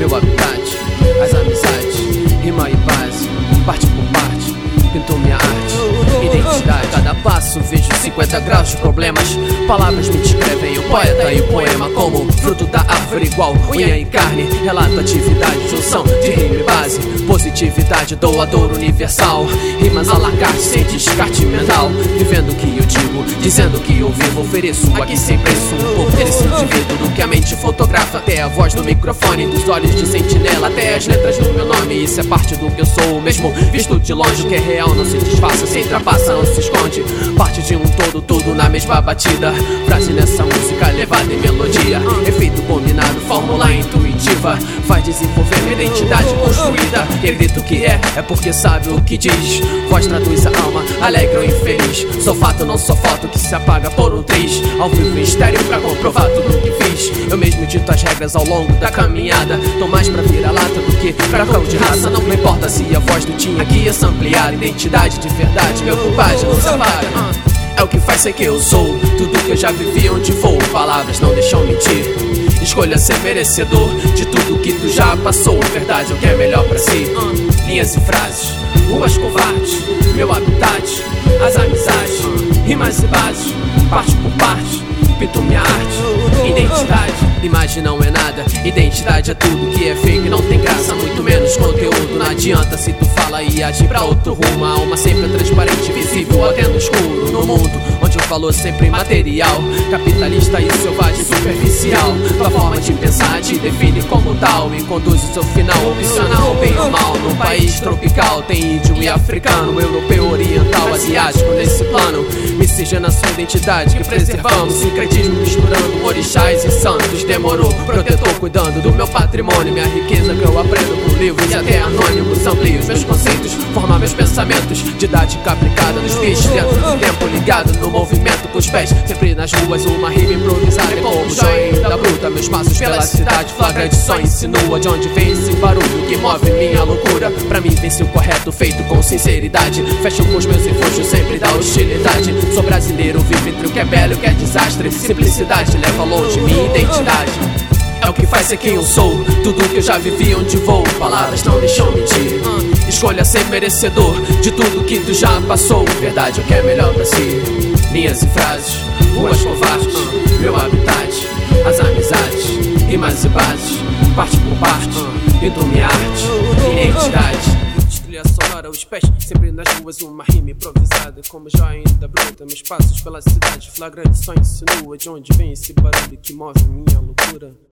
meu habitat, as amizades, rima e base, parte por parte, pintou minha arte, identidade. Cada passo vejo 50 graus de problemas, palavras me descrevem o poeta e o poema como fruto da árvore igual unha em carne. Relato atividade, junção de rima e base, positividade, doador universal, rimas à la carte sem descarte mental, vivendo o que eu digo, dizendo que eu vivo, ofereço aqui sem preço um pouco desse indivíduo do que a mente fotografa, até a voz do microfone, dos olhos de sentinela, até as letras do meu nome. Isso é parte do que eu sou, mesmo visto de longe. O que é real não se disfarça, se ultrapassa, não se esconde, parte de um todo, tudo na mesma batida. Frase nessa música levada em melodia, efeito combinado, fórmula intuitiva, faz desenvolver minha identidade construída. Quem grita o que é porque sabe o que diz, voz traduz a alma, alegre ou infeliz. Sou fato, não sou foto que se apaga por um triz, ao vivo em estéreo pra comprovar tudo o que fiz. Eu mesmo dito as regras ao longo da caminhada, tô mais pra vira-lata do que pra cão de raça. Não me importa se a voz do Tim aqui é sampleada, identidade de verdade, meu compadre não se apaga. É o que faz ser quem eu sou, tudo que eu já vivi onde vou, palavras não deixam mentir. Escolha ser merecedor de tudo que tu já passou, verdade é o que é melhor pra si. Linhas e frases, ruas covardes, meu habitat, as amizades, rimas e bases, parte por parte, pinto minha arte, identidade. Imagem não é nada, identidade é tudo que é fake, não tem graça, muito menos conteúdo. Não adianta se tu fala e agir pra outro rumo, a alma sempre é transparente, visível até no escuro. No mundo onde o valor sempre é material, capitalista e selvagem, superficial, tua forma de pensar te define como tal e conduz o seu final opcional, bem ou mal. Num país tropical tem índio e africano, europeu, oriental, asiático nesse plano. Miscigena sua identidade que preservamos, sincretismo misturando orixás e santos. Demorou, protetor cuidando do meu patrimônio, minha riqueza que eu aprendo com livros e até anônimos. Amplio os meus conceitos, formar meus pensamentos, didática aplicada nos bichos, dentro do tempo ligado no movimento com os pés, sempre nas ruas uma rima improvisada como joia da bruta. Meus passos pela cidade, flagrante só insinua de onde vem esse barulho que move minha loucura. Pra mim vence o correto feito com sinceridade, fecho com os meus refúgios sempre da hostilidade. Sou brasileiro, vivo entre o que é belo e o que é desastre, simplicidade leva longe minha identidade. É o que faz ser quem eu sou, tudo que eu já vivi onde vou, palavras não deixam mentir. Escolha ser merecedor de tudo que tu já passou, verdade é o que é melhor pra si. Linhas e frases, ruas covardes, meu habitat, as amizades, rimas e bases, parte por parte, pinto minha arte, identidade. Trilha sonora, os pés sempre nas ruas, uma rima improvisada como joia da bruta. Meus passos pela cidade, flagrante só insinua de onde vem esse barulho que move minha loucura.